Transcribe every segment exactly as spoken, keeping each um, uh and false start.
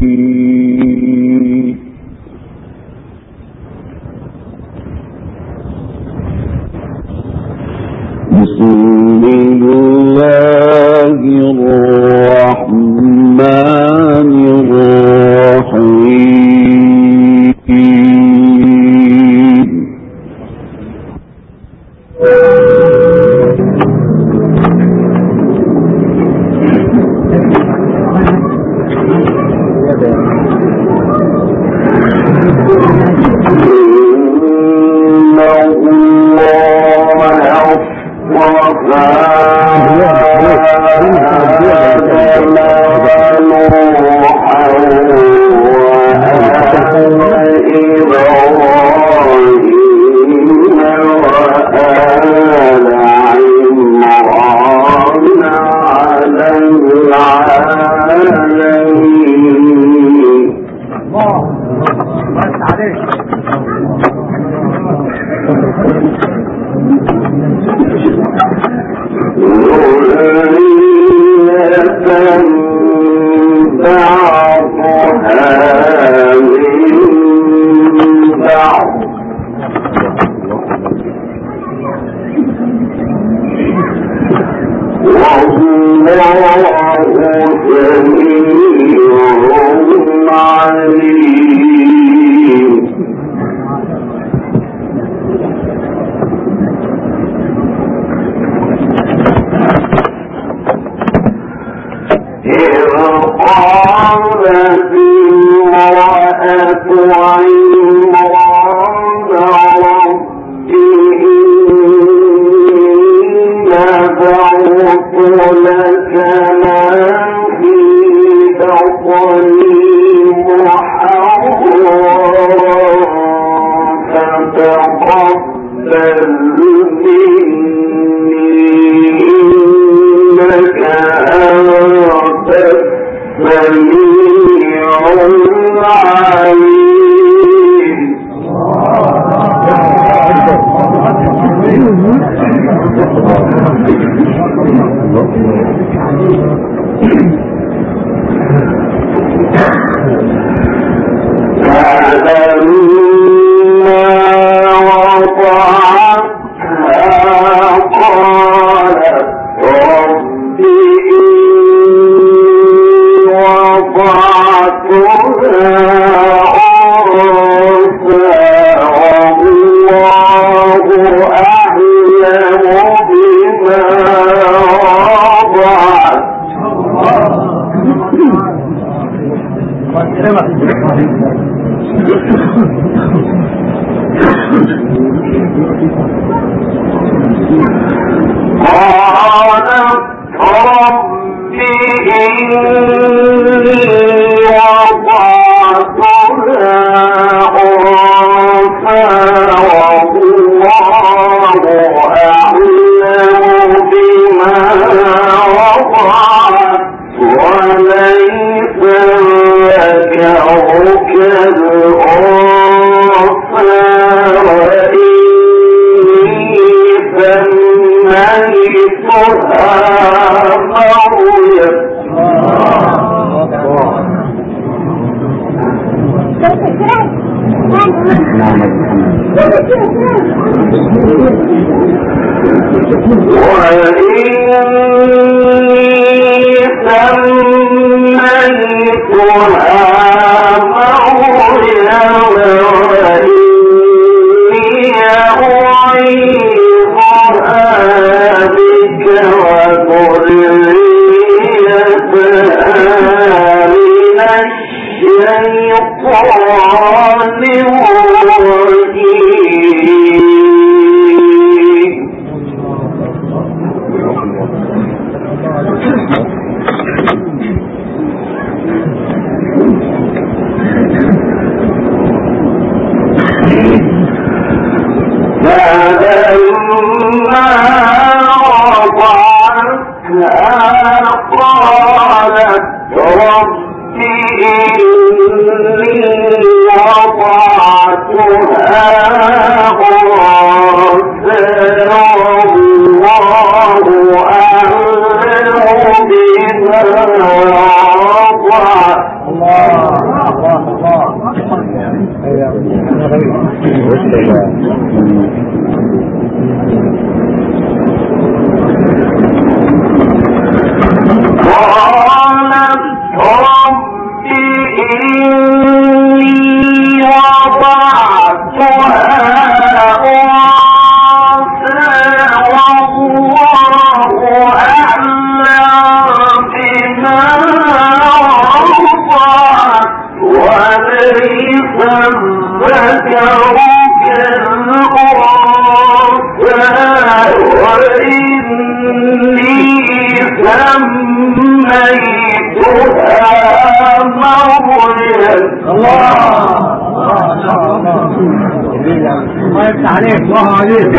الله عليك الله عليك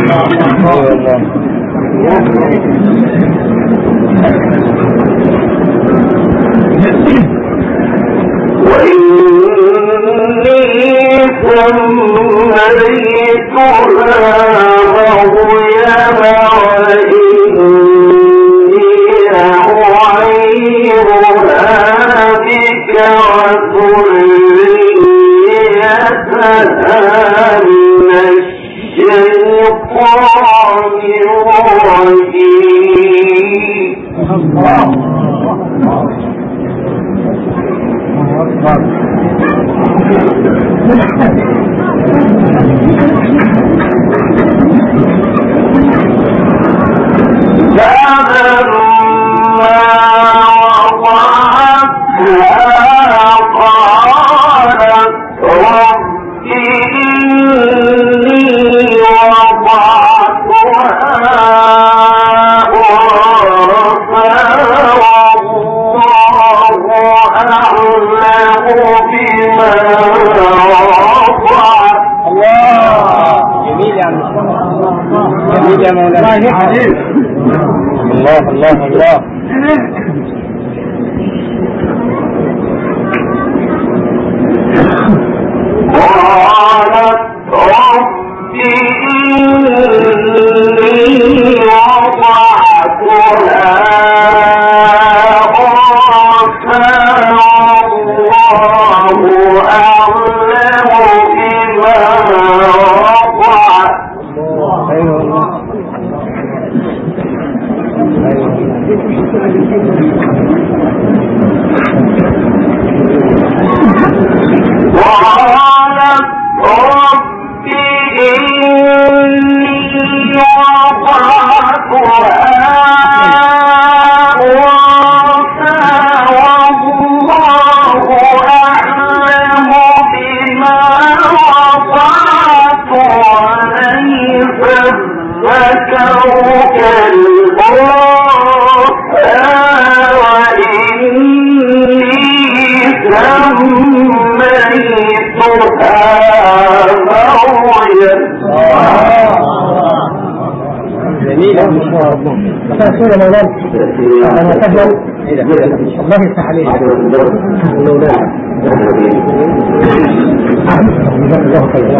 وإني سميتها مريم وإني أعيذها بك وذريتها من الشيطان الرجيم. الله الله الله قالت رب إني وضعتها أنثى والله أعلم بما وضعت. وقالت رب إني وضعتها أنثى والله أعلم بما وضعت وليس الذكر كالأنثى وإني سميتها مريم. جميلة ما شاء الله. مساء يا مولانا. أنا سهلا. الله يفتح عليك. مولانا. جزاك الله خيرا.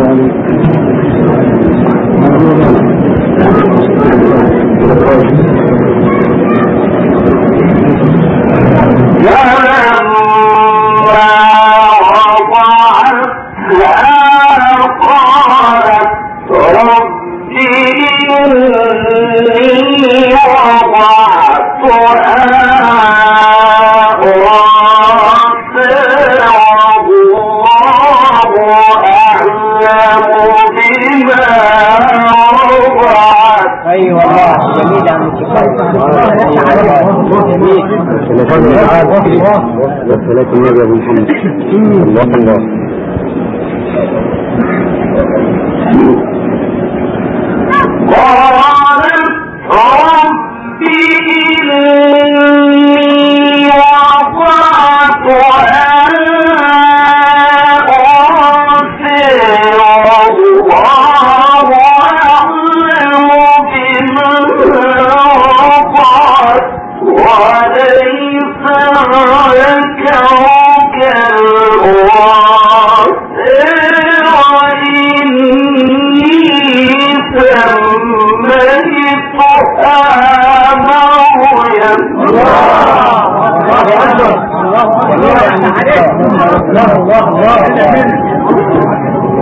والصلاة النبي أبو محمد الله الله. قالت رب إني وضعتها أنثى والله أعلم بما وضعت وليس الذكر كالأنثى وإني سميتها مريم.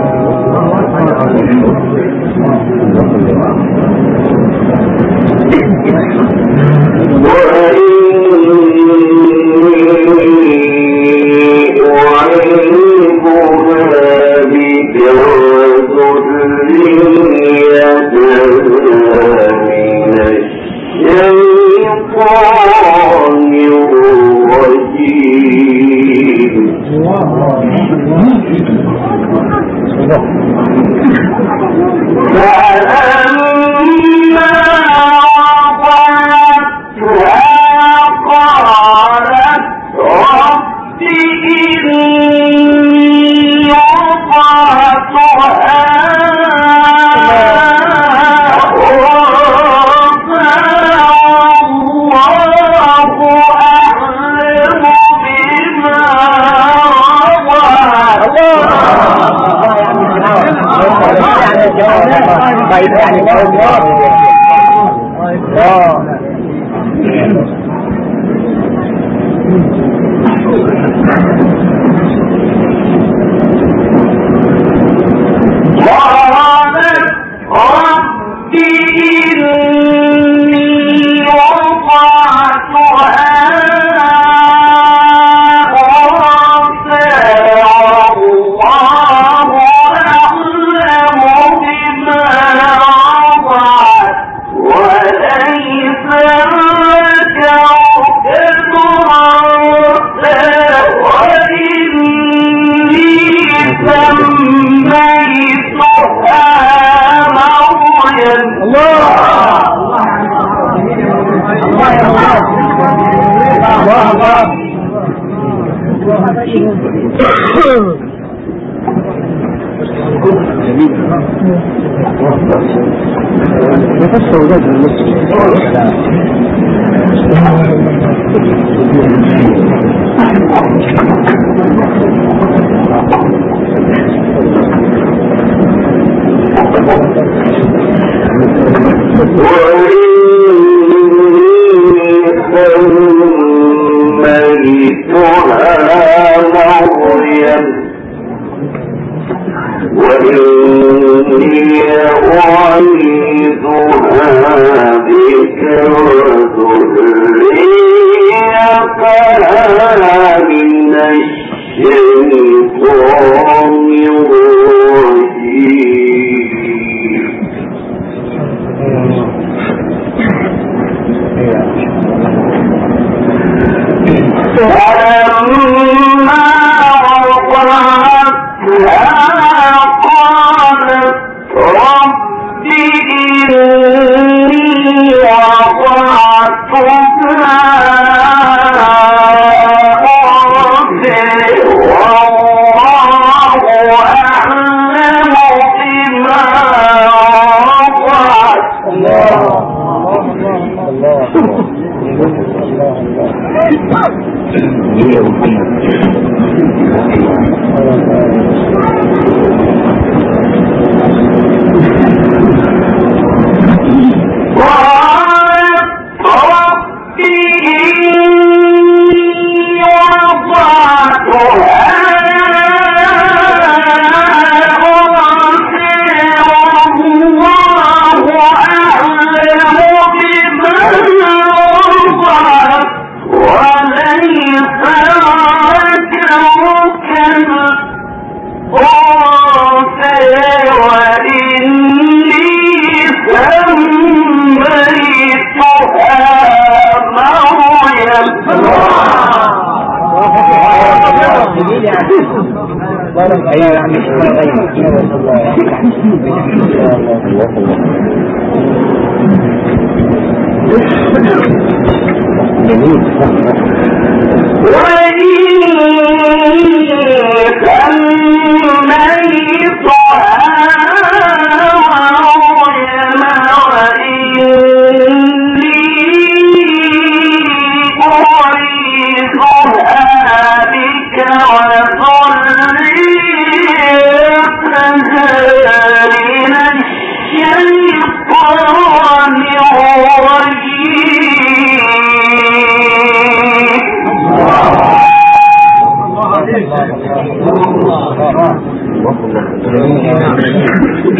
Oh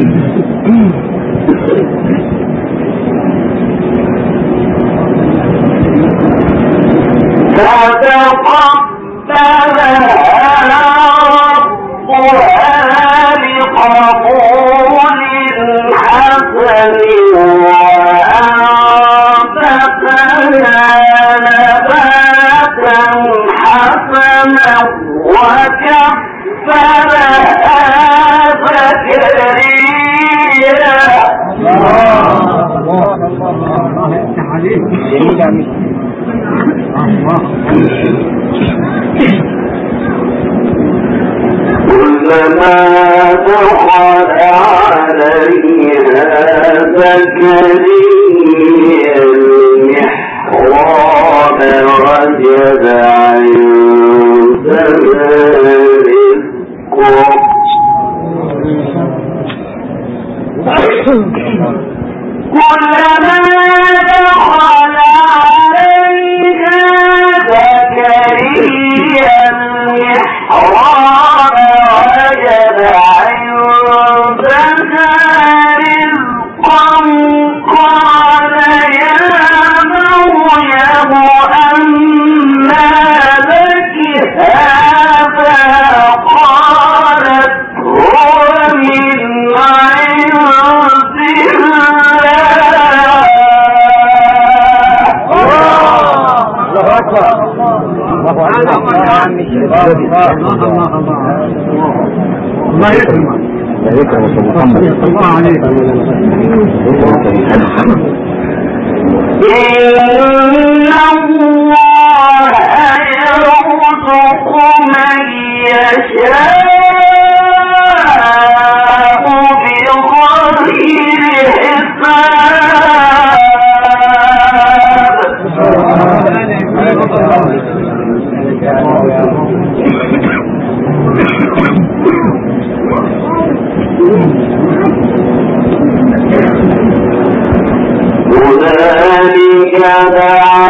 كلما دخل عليها زكريا المحراب وجد عندها كلما دخل عليها زكريا المحراب وجد عندها رزقا قال يا مريم أنى لك هذا قالت هو من عند الله يكرمك الله يكرمك الله عليك إن الله يرزق من يشاء بغير هنالك دعا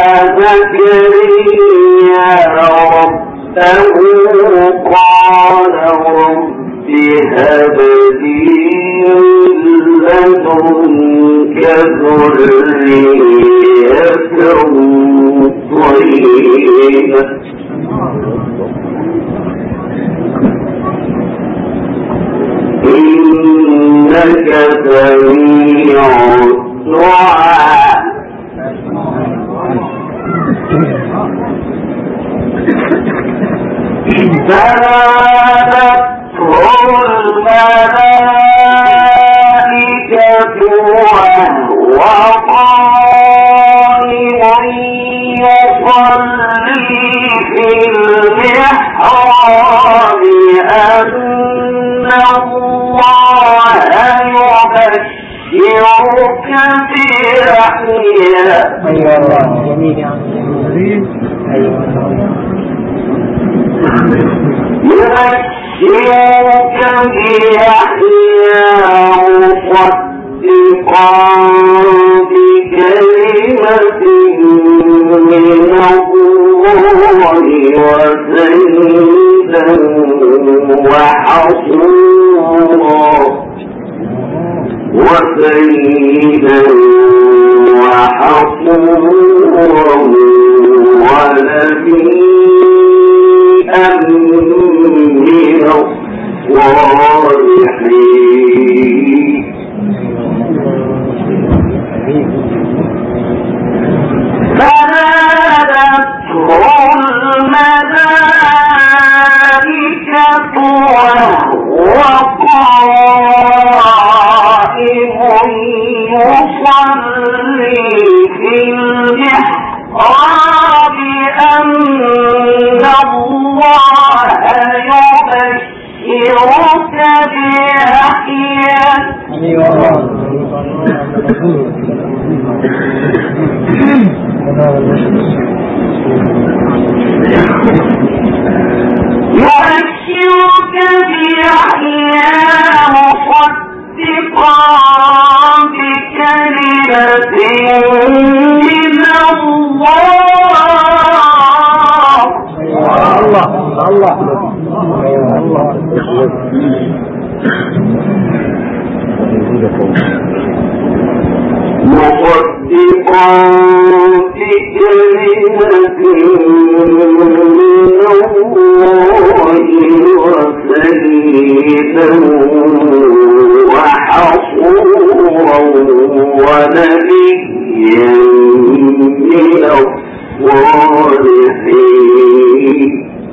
زكريا ربه قال رب هب لي من لدنك ذرية طيبة إنك سميع الدعاء فنادته الملائكة وهو قائم يصلي في المحراب أن الله يبشرك بيحيى يبشرك بيحيى مصدقا بكلمة من الله وسيدا وحصورا وسيدا وحصورا ونبيا من الصالحين فنادته الملائكة وهو قائم يصلي في المحراب أن الله يبشرك بيحيى يبشرك بيحيى مصدقا بكلمة من الله الله الله وحصورا ونبيا من الصالحين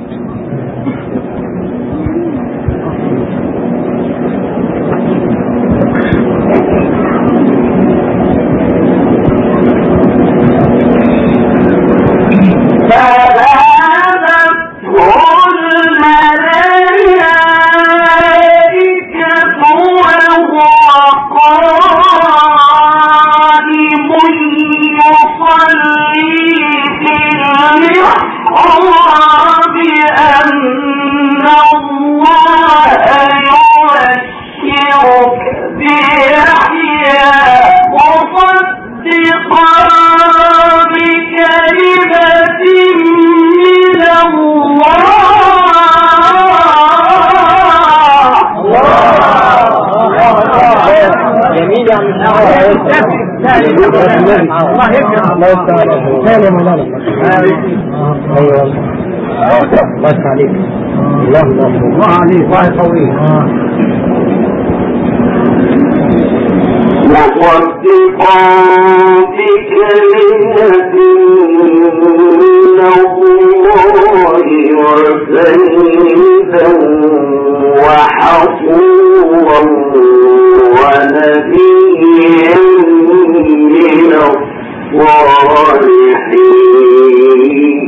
الله يكرم الله يستر ثاني مولانا ايوه الله يفتح عليك الله الله عليك الله يقويك مصدقا بكلمة من الله وسيدا وحصورا ونبيا من الصالحين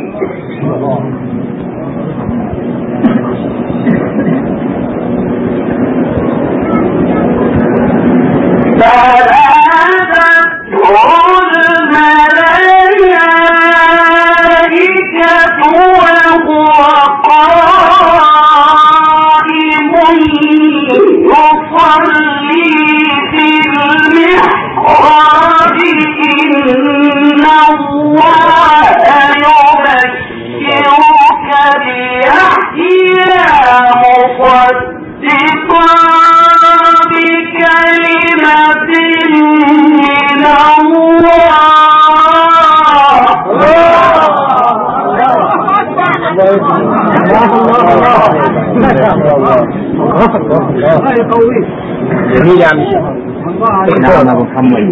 جميل يا عم نعم ابو محمد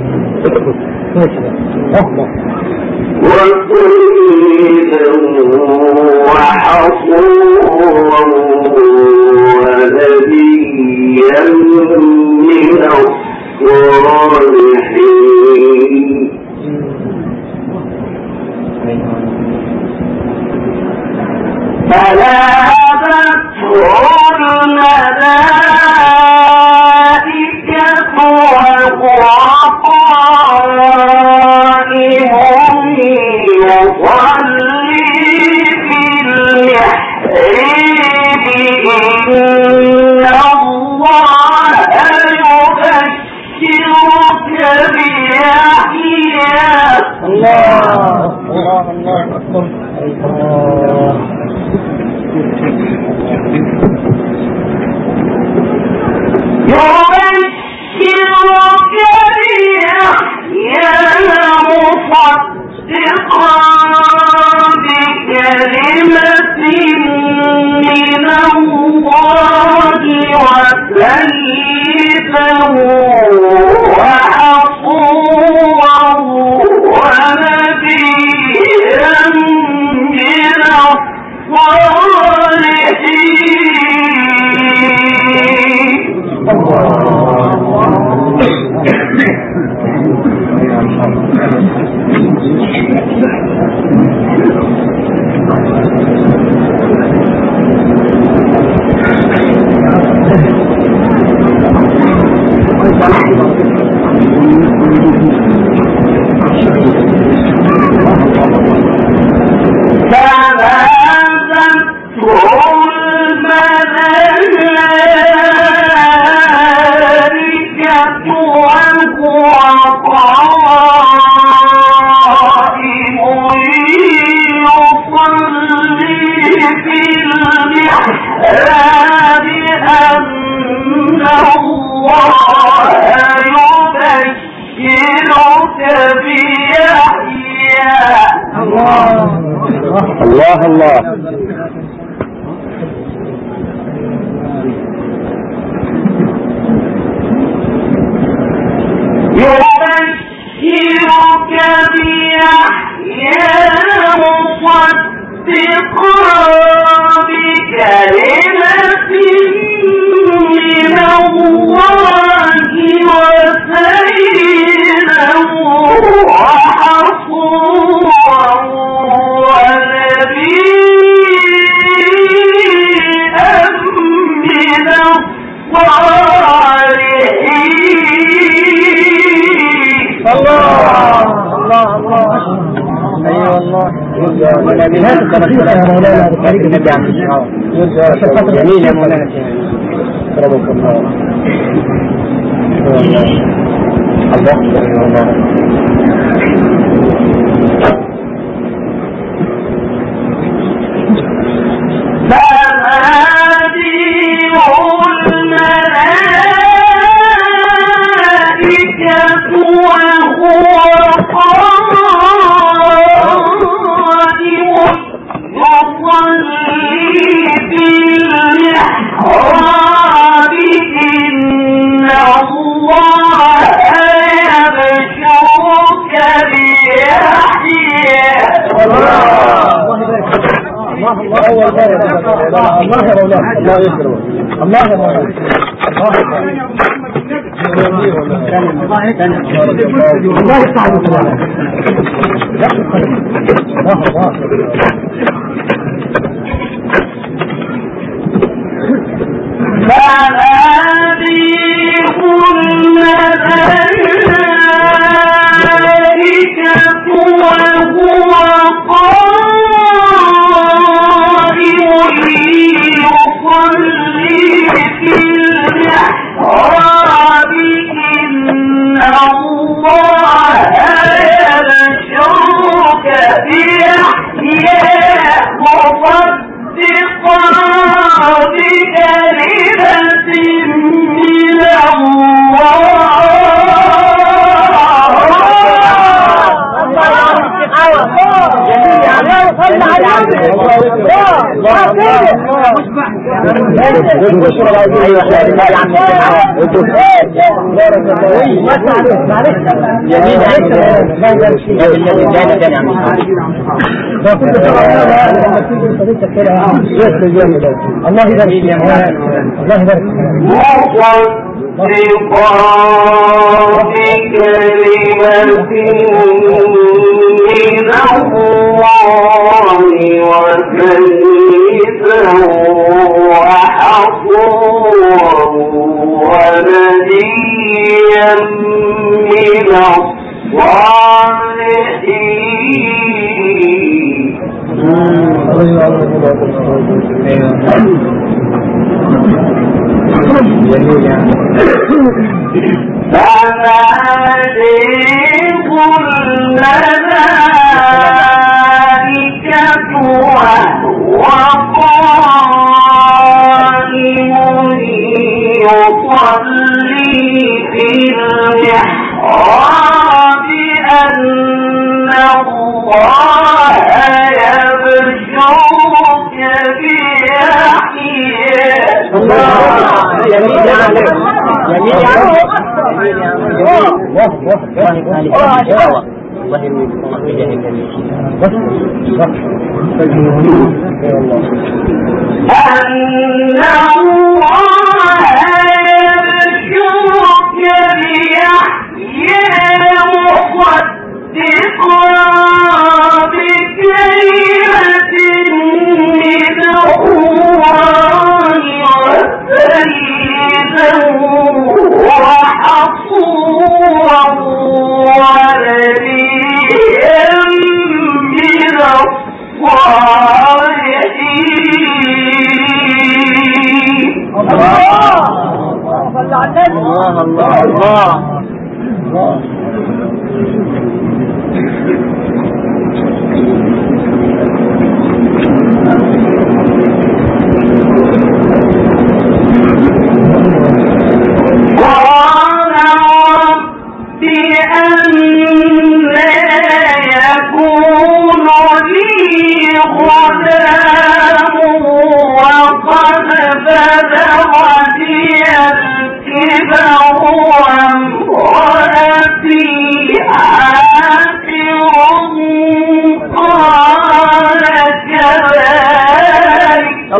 وسيدا وحصورا ونبيا من الصالحين فلا الملائكة وقائمهم يصلي في المحراب إن الله يبشرك بيحيى الله الله الله أكبر يبشرك بيحيى مصدقا بكلمة من الله وسيدا وحصورا ونبيا من الله الله جميل يا مولانا كرمك الله. الله الله الله يكرمك الله يكرمك الله يسعدك الله يبارك الله يبارك بكلمة من الله وسيدا وحصورا ونبيا من فناديه الملائكة وهو قائم يصلي في المحراب أن الله يبشرك بيحيى. الكبر وامرأتي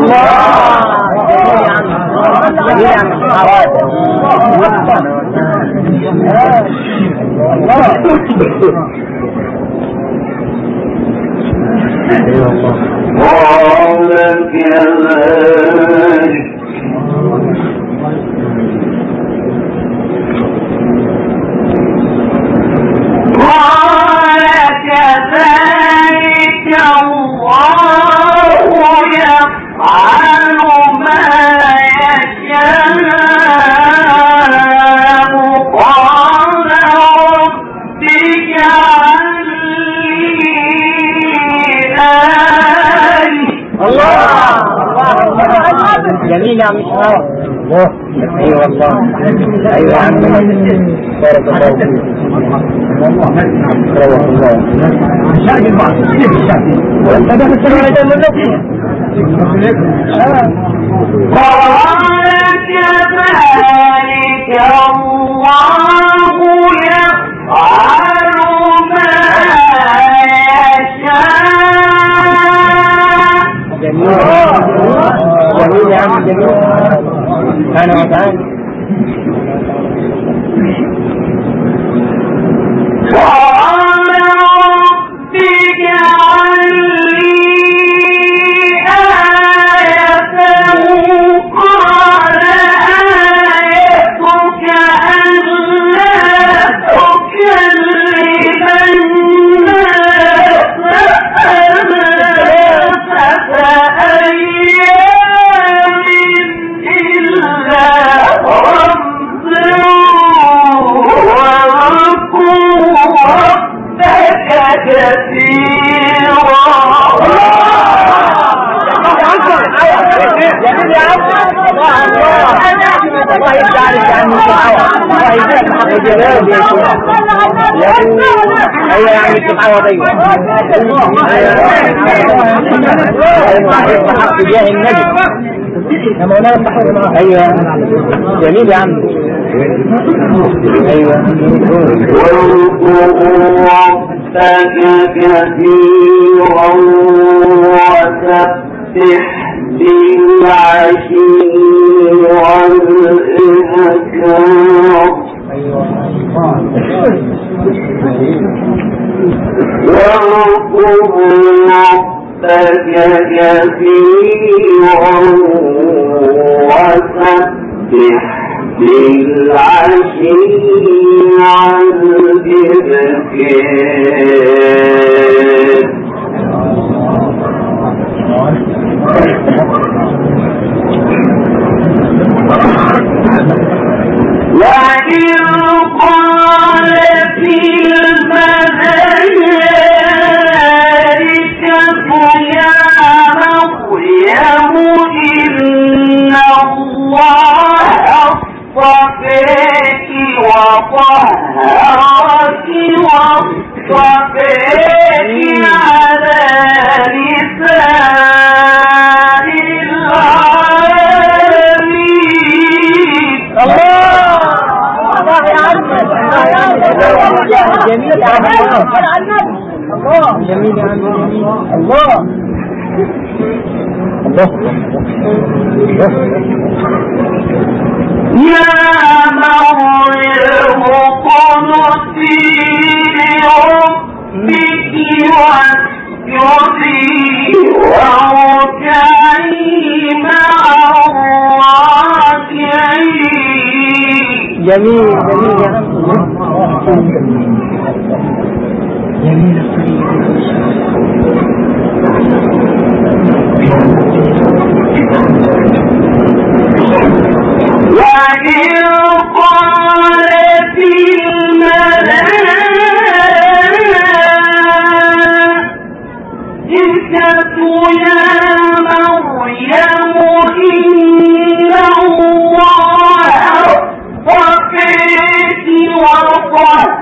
جميل يا عم شهاب. ايوه والله. ايوه يا عم بارك الله فيك. روح الله شاهد بعض وانت ده بتسمع على جنب النبي. قال كذلك الله يفعل ما يشاء. جميل جميل يا عم جميل. انا وكان قال رب اجعل لي آية. قال آيتك ألا تكلم الناس ثلاثة أيام إلا رمزا واذكر ربك كثيرا. الله يجعلك عن الدعوة. الله يجعلك حق الجلال يا شيخ. ايوه يا عم الدعوة ايوه. ايوه حق جاه النبي يا مولانا. ايوه جميل يا عم. ايوه واذكر ربك كثيرا وسبح بالعشي والإبكار. واذكر ربك كثيرا وسبح بالعشي والإبكار. وإذ قالت الملائكة يا مريم إن الله اصطفاك وطهرك واصطفاك على نساء العالمين. الله يا عم. جميل يا عم. الله جميل يا عم. الله الله يا مريم اقنتي لربك واسجدي واركعي مع الراكعين. جميل جميل يا عم. جميل وإذ قالت الملائكة يا مريم إن الله اصطفاك وطهرك